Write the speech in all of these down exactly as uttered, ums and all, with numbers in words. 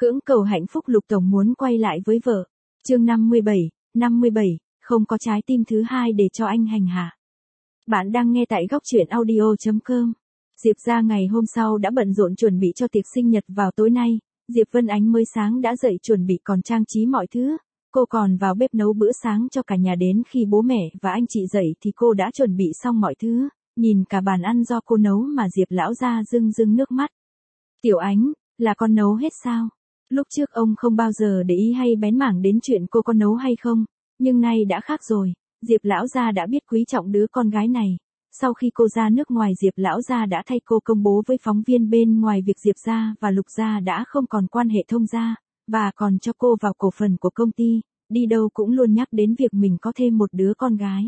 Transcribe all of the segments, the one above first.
Cưỡng cầu hạnh phúc Lục Tổng muốn quay lại với vợ. Chương năm mươi bảy, năm mươi bảy, không có trái tim thứ hai để cho anh hành hạ. Bạn đang nghe tại góc truyện audio chấm com. Diệp ra ngày hôm sau đã bận rộn chuẩn bị cho tiệc sinh nhật vào tối nay. Diệp Vân Ánh mới sáng đã dậy chuẩn bị còn trang trí mọi thứ. Cô còn vào bếp nấu bữa sáng cho cả nhà, đến khi bố mẹ và anh chị dậy thì cô đã chuẩn bị xong mọi thứ. Nhìn cả bàn ăn do cô nấu mà Diệp lão ra rưng rưng nước mắt. Tiểu Ánh, là con nấu hết sao? Lúc trước ông không bao giờ để ý hay bén mảng đến chuyện cô có nấu hay không, nhưng nay đã khác rồi. Diệp lão gia đã biết quý trọng đứa con gái này. Sau khi cô ra nước ngoài, Diệp lão gia đã thay cô công bố với phóng viên bên ngoài việc Diệp gia và Lục gia đã không còn quan hệ thông gia, và còn cho cô vào cổ phần của công ty. Đi đâu cũng luôn nhắc đến việc mình có thêm một đứa con gái.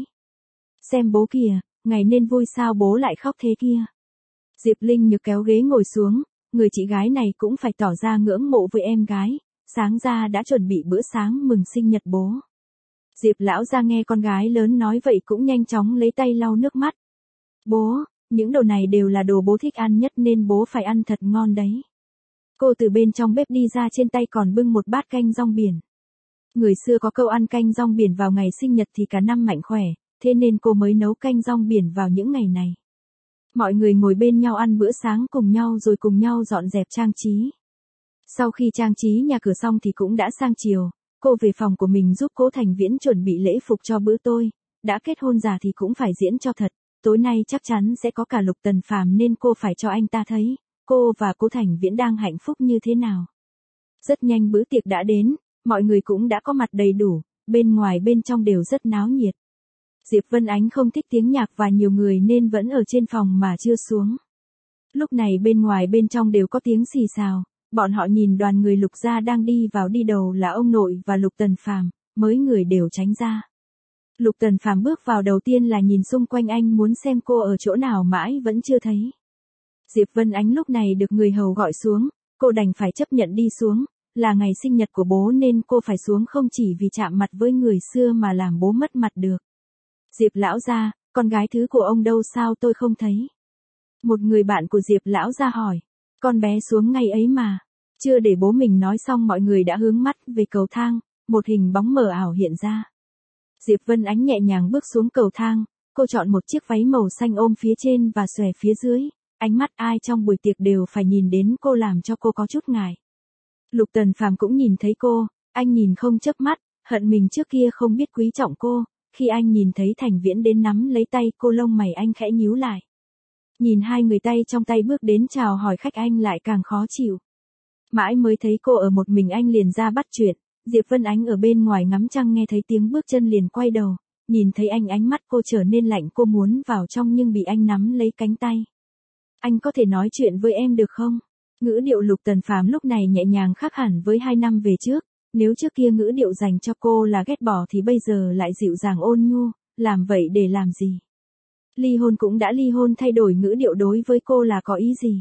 Xem bố kìa, ngày nên vui sao bố lại khóc thế kia. Diệp Linh Nhược kéo ghế ngồi xuống. Người chị gái này cũng phải tỏ ra ngưỡng mộ với em gái. Sáng ra đã chuẩn bị bữa sáng mừng sinh nhật bố. Diệp lão ra nghe con gái lớn nói vậy cũng nhanh chóng lấy tay lau nước mắt. Bố, những đồ này đều là đồ bố thích ăn nhất nên bố phải ăn thật ngon đấy. Cô từ bên trong bếp đi ra, trên tay còn bưng một bát canh rong biển. Người xưa có câu ăn canh rong biển vào ngày sinh nhật thì cả năm mạnh khỏe, thế nên cô mới nấu canh rong biển vào những ngày này. Mọi người ngồi bên nhau ăn bữa sáng cùng nhau rồi cùng nhau dọn dẹp trang trí. Sau khi trang trí nhà cửa xong thì cũng đã sang chiều, cô về phòng của mình giúp Cố Thành Viễn chuẩn bị lễ phục cho bữa tôi. Đã kết hôn già thì cũng phải diễn cho thật, tối nay chắc chắn sẽ có cả Lục Tần Phàm nên cô phải cho anh ta thấy, cô và Cố Thành Viễn đang hạnh phúc như thế nào. Rất nhanh bữa tiệc đã đến, mọi người cũng đã có mặt đầy đủ, bên ngoài bên trong đều rất náo nhiệt. Diệp Vân Ánh không thích tiếng nhạc và nhiều người nên vẫn ở trên phòng mà chưa xuống. Lúc này bên ngoài bên trong đều có tiếng xì xào, bọn họ nhìn đoàn người Lục gia đang đi vào, đi đầu là ông nội và Lục Tần Phàm, mấy người đều tránh ra. Lục Tần Phàm bước vào đầu tiên là nhìn xung quanh, anh muốn xem cô ở chỗ nào mãi vẫn chưa thấy. Diệp Vân Ánh lúc này được người hầu gọi xuống, cô đành phải chấp nhận đi xuống, là ngày sinh nhật của bố nên cô phải xuống, không chỉ vì chạm mặt với người xưa mà làm bố mất mặt được. Diệp lão gia, con gái thứ của ông đâu sao tôi không thấy? Một người bạn của Diệp lão gia hỏi. Con bé xuống ngay ấy mà. Chưa để bố mình nói xong mọi người đã hướng mắt về cầu thang, một hình bóng mờ ảo hiện ra. Diệp Vân Ánh nhẹ nhàng bước xuống cầu thang, cô chọn một chiếc váy màu xanh ôm phía trên và xòe phía dưới, ánh mắt ai trong buổi tiệc đều phải nhìn đến cô làm cho cô có chút ngại. Lục Tần Phàm cũng nhìn thấy cô, anh nhìn không chớp mắt, hận mình trước kia không biết quý trọng cô. Khi anh nhìn thấy Thành Viễn đến nắm lấy tay cô, lông mày anh khẽ nhíu lại. Nhìn hai người tay trong tay bước đến chào hỏi khách, anh lại càng khó chịu. Mãi mới thấy cô ở một mình anh liền ra bắt chuyện. Diệp Vân Ánh ở bên ngoài ngắm trăng nghe thấy tiếng bước chân liền quay đầu. Nhìn thấy anh ánh mắt cô trở nên lạnh, cô muốn vào trong nhưng bị anh nắm lấy cánh tay. Anh có thể nói chuyện với em được không? Ngữ điệu Lục Tần Phàm lúc này nhẹ nhàng khác hẳn với hai năm về trước. Nếu trước kia ngữ điệu dành cho cô là ghét bỏ thì bây giờ lại dịu dàng ôn nhu, làm vậy để làm gì? Ly hôn cũng đã ly hôn, thay đổi ngữ điệu đối với cô là có ý gì?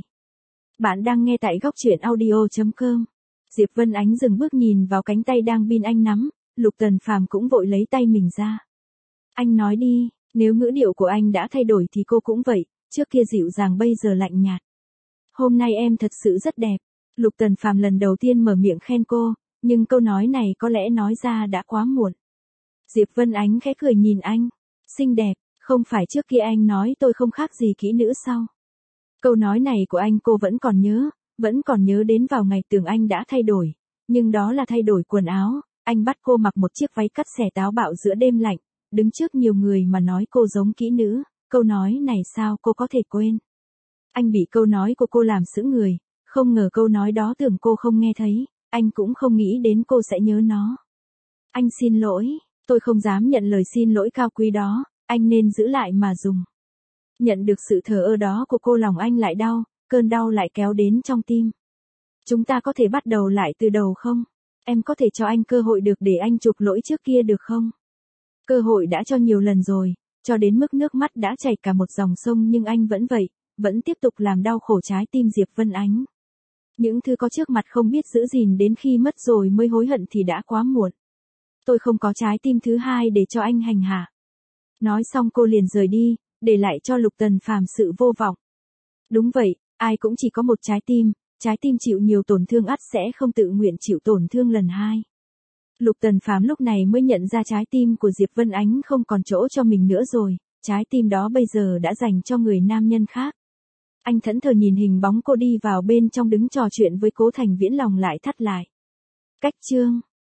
Bạn đang nghe tại góc truyện audio chấm com. Diệp Vân Ánh dừng bước nhìn vào cánh tay đang bin anh nắm, Lục Tần Phàm cũng vội lấy tay mình ra. Anh nói đi, nếu ngữ điệu của anh đã thay đổi thì cô cũng vậy, trước kia dịu dàng bây giờ lạnh nhạt. Hôm nay em thật sự rất đẹp. Lục Tần Phàm lần đầu tiên mở miệng khen cô. Nhưng câu nói này có lẽ nói ra đã quá muộn. Diệp Vân Ánh khẽ cười nhìn anh. Xinh đẹp, không phải trước kia anh nói tôi không khác gì kỹ nữ sao? Câu nói này của anh cô vẫn còn nhớ, vẫn còn nhớ đến vào ngày tưởng anh đã thay đổi. Nhưng đó là thay đổi quần áo, anh bắt cô mặc một chiếc váy cắt xẻ táo bạo giữa đêm lạnh, đứng trước nhiều người mà nói cô giống kỹ nữ, câu nói này sao cô có thể quên? Anh bị câu nói của cô làm sững người, không ngờ câu nói đó tưởng cô không nghe thấy. Anh cũng không nghĩ đến cô sẽ nhớ nó. Anh xin lỗi, tôi không dám nhận lời xin lỗi cao quý đó, anh nên giữ lại mà dùng. Nhận được sự thờ ơ đó của cô, lòng anh lại đau, cơn đau lại kéo đến trong tim. Chúng ta có thể bắt đầu lại từ đầu không? Em có thể cho anh cơ hội được để anh chuộc lỗi trước kia được không? Cơ hội đã cho nhiều lần rồi, cho đến mức nước mắt đã chảy cả một dòng sông nhưng anh vẫn vậy, vẫn tiếp tục làm đau khổ trái tim Diệp Vân Ánh. Những thứ có trước mặt không biết giữ gìn, đến khi mất rồi mới hối hận thì đã quá muộn. Tôi không có trái tim thứ hai để cho anh hành hạ. Nói xong cô liền rời đi, để lại cho Lục Tần Phàm sự vô vọng. Đúng vậy, ai cũng chỉ có một trái tim, trái tim chịu nhiều tổn thương ắt sẽ không tự nguyện chịu tổn thương lần hai. Lục Tần Phàm lúc này mới nhận ra trái tim của Diệp Vân Ánh không còn chỗ cho mình nữa rồi, trái tim đó bây giờ đã dành cho người nam nhân khác. Anh thẫn thờ nhìn hình bóng cô đi vào bên trong đứng trò chuyện với Cố Thành Viễn, lòng lại thắt lại. Cách chương